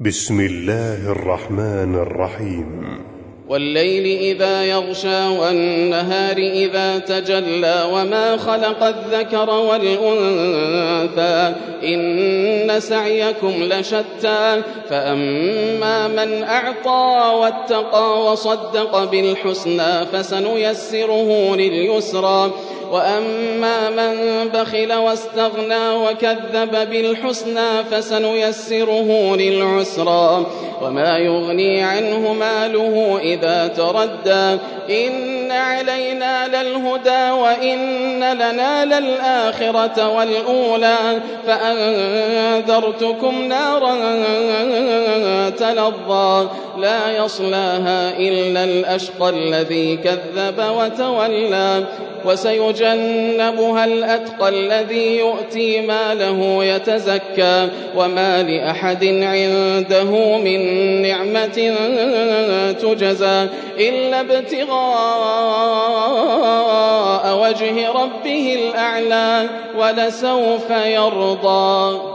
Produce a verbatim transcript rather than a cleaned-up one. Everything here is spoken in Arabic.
بسم الله الرحمن الرحيم والليل إذا يغشى والنهار إذا تجلى وما خلق الذكر والأنثى إن سعيكم لشتى فأما من أعطى واتقى وصدق بالحسنى فسنيسره لليسرى وأما من بخل واستغنى وكذب بالحسنى فسنيسره للعسرى وما يغني عنه ماله إذا تردى إن علينا للهدى وإن لنا للآخرة والأولى فأنذرتكم نارا تلظى لا يصلاها إلا الأشقى الذي كذب وتولى وسيجنبها الأتقى الذي يؤتي ماله يتزكى وما لأحد عنده من نعمة تجزى إلا ابتغاء وجه ربه الأعلى ولسوف يرضى.